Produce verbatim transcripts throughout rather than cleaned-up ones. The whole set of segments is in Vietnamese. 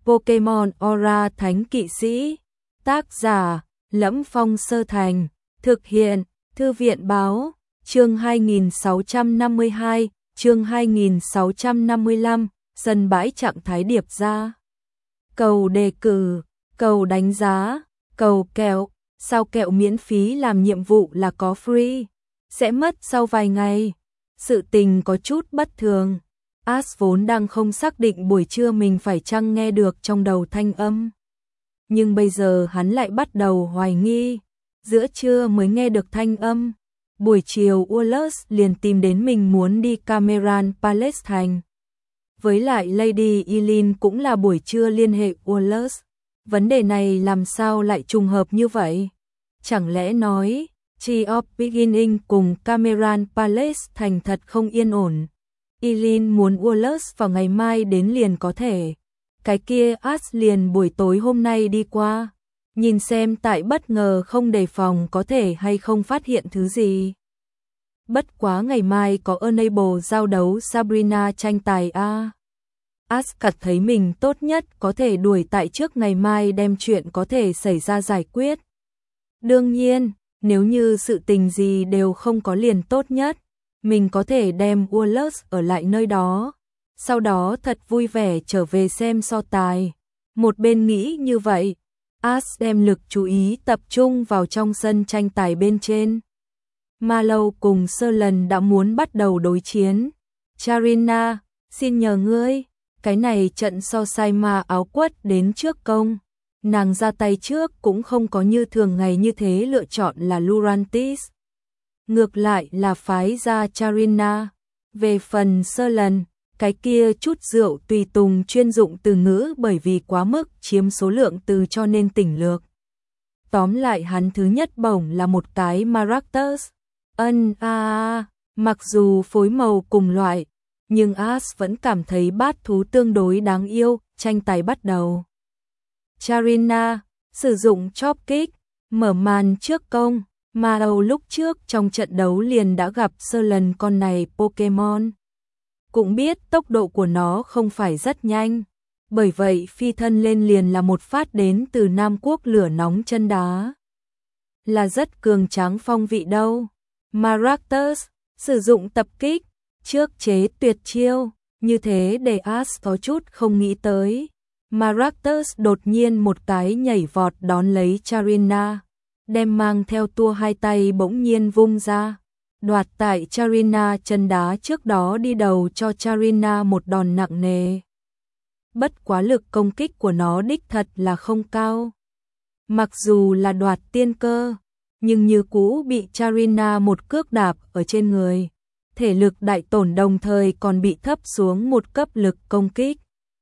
Pokemon Aura Thánh Kỵ Sĩ. Tác giả: Lẫm Phong Sơ Thành. Thực hiện: Thư viện báo. Chương hai nghìn sáu trăm năm mươi hai, chương hai nghìn sáu trăm năm mươi lăm, sân bãi trạng thái điệp ra. Cầu đề cử, cầu đánh giá, cầu kẹo, sao kẹo miễn phí làm nhiệm vụ là có free, sẽ mất sau vài ngày. Sự tình có chút bất thường. Ash vốn đang không xác định buổi trưa mình phải chăng nghe được trong đầu thanh âm. Nhưng bây giờ hắn lại bắt đầu hoài nghi. Giữa trưa mới nghe được thanh âm. Buổi chiều Ullus liền tìm đến mình muốn đi Cameron Palace thành. Với lại Lady Eileen cũng là buổi trưa liên hệ Ullus. Vấn đề này làm sao lại trùng hợp như vậy? Chẳng lẽ nói Tree of Beginning cùng Cameron Palace thành thật không yên ổn. Eileen muốn Ullus vào ngày mai đến liền có thể. Cái kia Ash liền buổi tối hôm nay đi qua. Nhìn xem tại bất ngờ không đề phòng có thể hay không phát hiện thứ gì. Bất quá ngày mai có Enable giao đấu Sabrina tranh tài a. Ash cảm thấy mình tốt nhất có thể đuổi tại trước ngày mai đem chuyện có thể xảy ra giải quyết. Đương nhiên, nếu như sự tình gì đều không có liền tốt nhất, mình có thể đem Ullus ở lại nơi đó. Sau đó thật vui vẻ trở về xem so tài. Một bên nghĩ như vậy, Ash đem lực chú ý tập trung vào trong sân tranh tài bên trên. Mallow cùng Sơ Lần đã muốn bắt đầu đối chiến. Charina, xin nhờ ngươi, cái này trận so sai ma áo quất đến trước công. Nàng ra tay trước cũng không có như thường ngày như thế lựa chọn là Lurantis. Ngược lại là phái ra Charina. Về phần Sơ Lần, cái kia chút rượu tùy tùng chuyên dụng từ ngữ bởi vì quá mức chiếm số lượng từ cho nên tỉnh lược. Tóm lại hắn thứ nhất bổng là một cái Maractus. Ân a à, mặc dù phối màu cùng loại, nhưng Ash vẫn cảm thấy bát thú tương đối đáng yêu. Tranh tài bắt đầu. Charina sử dụng chop kick, mở màn trước công. Mallow lúc trước trong trận đấu liền đã gặp sơ lần con này Pokemon. Cũng biết tốc độ của nó không phải rất nhanh. Bởi vậy phi thân lên liền là một phát đến từ Nam Quốc lửa nóng chân đá. Là rất cường tráng phong vị đâu. Maractus sử dụng tập kích, trước chế tuyệt chiêu, như thế để Ash có chút không nghĩ tới. Maractus đột nhiên một cái nhảy vọt đón lấy Charina, đem mang theo tua hai tay bỗng nhiên vung ra, đoạt tại Charina chân đá trước đó đi đầu cho Charina một đòn nặng nề. Bất quá lực công kích của nó đích thật là không cao. Mặc dù là đoạt tiên cơ, nhưng như cũ bị Charina một cước đạp ở trên người. Thể lực đại tổn đồng thời còn bị thấp xuống một cấp lực công kích.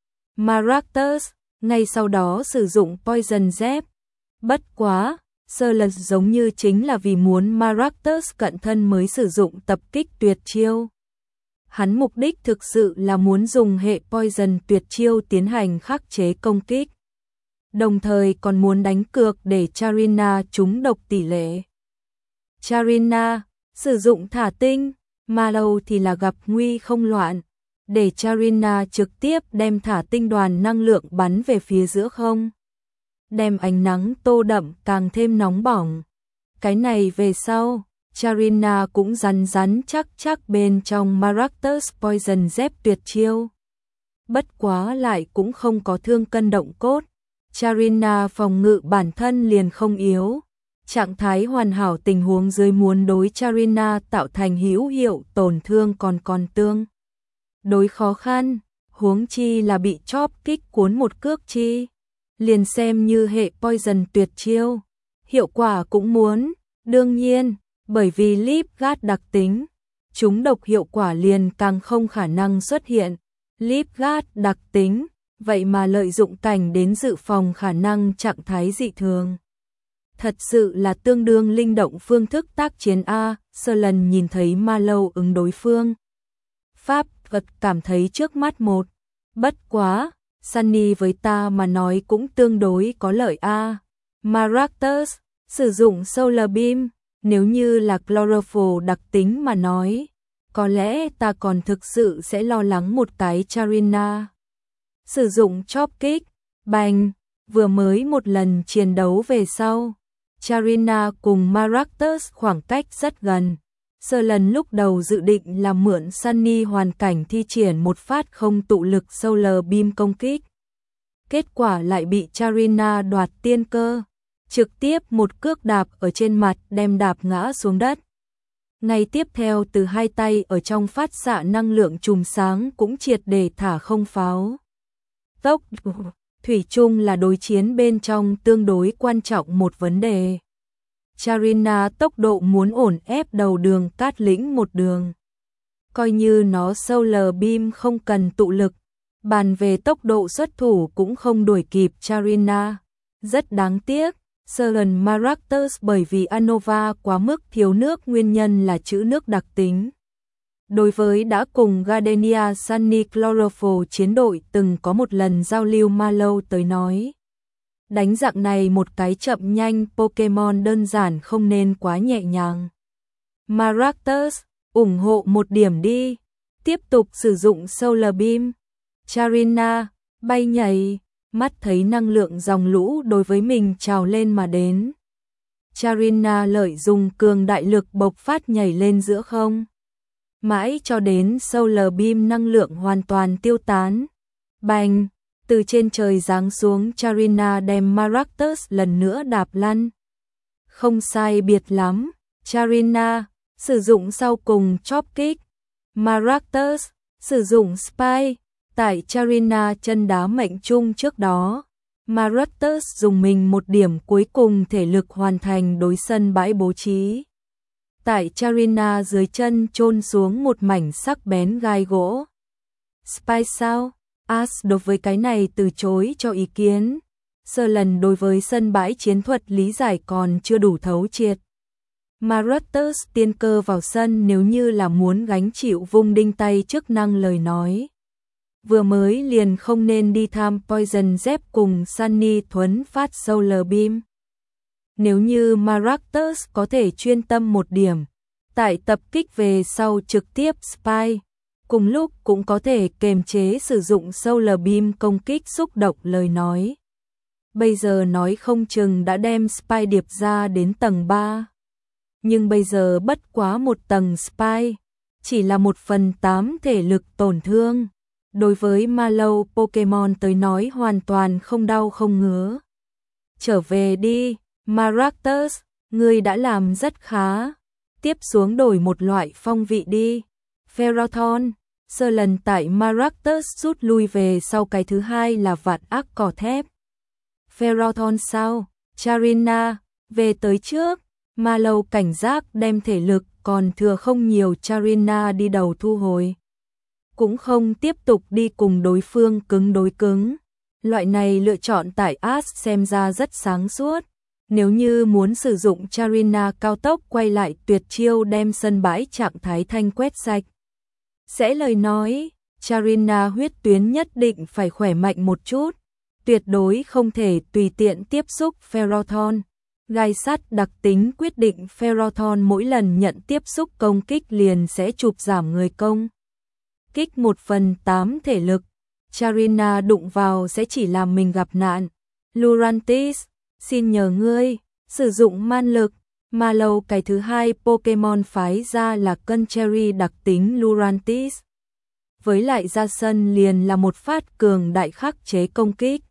Maractus ngay sau đó sử dụng Poison Jab. Bất quá, Sơ Lần giống như chính là vì muốn Maractus cận thân mới sử dụng tập kích tuyệt chiêu. Hắn mục đích thực sự là muốn dùng hệ Poison tuyệt chiêu tiến hành khắc chế công kích. Đồng thời còn muốn đánh cược để Charina trúng độc tỷ lệ. Charina sử dụng thả tinh, Mallow thì là gặp nguy không loạn, để Charina trực tiếp đem thả tinh đoàn năng lượng bắn về phía giữa không. Đem ánh nắng tô đậm càng thêm nóng bỏng. Cái này về sau, Charina cũng rắn rắn chắc chắc bên trong Maractus Poison Jab tuyệt chiêu. Bất quá lại cũng không có thương cân động cốt. Charina phòng ngự bản thân liền không yếu. Trạng thái hoàn hảo tình huống dưới muốn đối Charina tạo thành hữu hiệu tổn thương còn còn tương đối khó khăn, huống chi là bị chop kích cuốn một cước chi. Liền xem như hệ Poison tuyệt chiêu, hiệu quả cũng muốn, đương nhiên, bởi vì Leaf Guard đặc tính, chúng độc hiệu quả liền càng không khả năng xuất hiện. Leaf Guard đặc tính, vậy mà lợi dụng cảnh đến dự phòng khả năng trạng thái dị thường. Thật sự là tương đương linh động phương thức tác chiến A. Sơ Lần nhìn thấy Mallow ứng đối phương pháp vật cảm thấy trước mắt một. Bất quá, Sunny với ta mà nói cũng tương đối có lợi A. Maractus sử dụng Solar Beam, nếu như là Chlorophyll đặc tính mà nói, có lẽ ta còn thực sự sẽ lo lắng một cái Charina. Sử dụng chop kick, Bành, vừa mới một lần chiến đấu về sau, Charina cùng Maractus khoảng cách rất gần. Sơ lần lúc đầu dự định là mượn Sunny hoàn cảnh thi triển một phát không tụ lực Solar Beam công kích. Kết quả lại bị Charina đoạt tiên cơ, trực tiếp một cước đạp ở trên mặt đem đạp ngã xuống đất. Ngay tiếp theo từ hai tay ở trong phát xạ năng lượng chùm sáng cũng triệt để thả không pháo. Tốc thủy chung là đối chiến bên trong tương đối quan trọng một vấn đề. Charina tốc độ muốn ổn ép đầu đường Cát Lĩnh một đường. Coi như nó Solar Beam không cần tụ lực, bàn về tốc độ xuất thủ cũng không đuổi kịp Charina. Rất đáng tiếc, Seren Maractus bởi vì Anova quá mức thiếu nước nguyên nhân là trữ nước đặc tính. Đối với đã cùng Gardenia Sunny Chlorophyll chiến đội từng có một lần giao lưu Malo tới nói. Đánh dạng này một cái chậm nhanh Pokemon đơn giản không nên quá nhẹ nhàng. Maractus, ủng hộ một điểm đi. Tiếp tục sử dụng Solar Beam. Charina, bay nhảy, mắt thấy năng lượng dòng lũ đối với mình trào lên mà đến. Charina lợi dùng cường đại lực bộc phát nhảy lên giữa không. Mãi cho đến Solar Beam năng lượng hoàn toàn tiêu tán. Bành, từ trên trời giáng xuống Charina đem Maractus lần nữa đạp lăn. Không sai biệt lắm, Charina sử dụng sau cùng chop kick. Maractus sử dụng Spy. Tại Charina chân đá mệnh trung trước đó, Maractus dùng mình một điểm cuối cùng thể lực hoàn thành đối sân bãi bố trí. Tại Charina dưới chân chôn xuống một mảnh sắc bén gai gỗ. Spy sao? Ash đối với cái này từ chối cho ý kiến. Sơ lần đối với sân bãi chiến thuật lý giải còn chưa đủ thấu triệt. Maractus tiên cơ vào sân nếu như là muốn gánh chịu vung đinh tay chức năng lời nói. Vừa mới liền không nên đi tham Poison Dep cùng Sunny thuấn phát Solar Beam. Nếu như Maractus có thể chuyên tâm một điểm, tại tập kích về sau trực tiếp Spy, cùng lúc cũng có thể kềm chế sử dụng Solar Beam công kích xúc động lời nói. Bây giờ nói không chừng đã đem Spy điệp ra đến tầng ba. Nhưng bây giờ bất quá một tầng Spy, chỉ là một phần tám thể lực tổn thương. Đối với Malo Pokemon tới nói hoàn toàn không đau không ngứa. Trở về đi, Maractus, ngươi đã làm rất khá. Tiếp xuống đổi một loại phong vị đi. Ferrothorn, sơ lần tại Maractus rút lui về sau cái thứ hai là vạn ác cỏ thép. Ferrothorn sao? Charina, về tới trước. Malo cảnh giác đem thể lực còn thừa không nhiều Charina đi đầu thu hồi. Cũng không tiếp tục đi cùng đối phương cứng đối cứng. Loại này lựa chọn tại Ash xem ra rất sáng suốt. Nếu như muốn sử dụng Charina cao tốc quay lại tuyệt chiêu đem sân bãi trạng thái thanh quét sạch. Sẽ lời nói, Charina huyết tuyến nhất định phải khỏe mạnh một chút. Tuyệt đối không thể tùy tiện tiếp xúc Ferrothorn. Gai sắt đặc tính quyết định Ferrothorn mỗi lần nhận tiếp xúc công kích liền sẽ chụp giảm người công kích một phần tám thể lực. Charina đụng vào sẽ chỉ làm mình gặp nạn. Lurantis, xin nhờ ngươi, sử dụng man lực. Malo cái thứ hai Pokemon phái ra là Concherry đặc tính Lurantis. Với lại ra sân liền là một phát cường đại khắc chế công kích.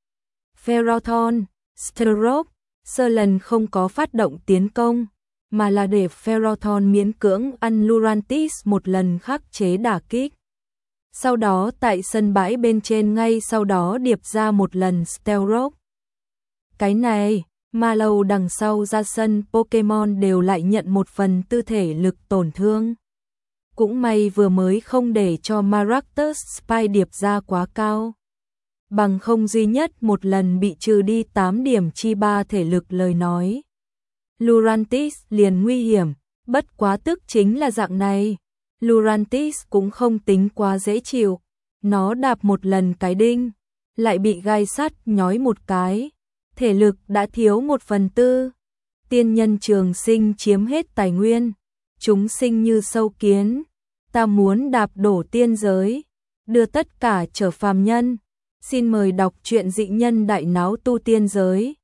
Ferrothorn, Stroke, sơ lần không có phát động tiến công, mà là để Ferrothorn miễn cưỡng ăn Lurantis một lần khắc chế đả kích. Sau đó tại sân bãi bên trên ngay sau đó điệp ra một lần Stealth. Cái này, Malo đằng sau ra sân Pokemon đều lại nhận một phần tư thể lực tổn thương. Cũng may vừa mới không để cho Maractus Spy điệp ra quá cao. Bằng không duy nhất một lần bị trừ đi tám điểm chi ba thể lực lời nói. Lurantis liền nguy hiểm, bất quá tức chính là dạng này. Lurantis cũng không tính quá dễ chịu. Nó đạp một lần cái đinh, lại bị gai sắt nhói một cái. Thể lực đã thiếu một phần tư. Tiên nhân trường sinh chiếm hết tài nguyên. Chúng sinh như sâu kiến. Ta muốn đạp đổ tiên giới, đưa tất cả trở phàm nhân. Xin mời đọc truyện Dị nhân đại náo tu tiên giới.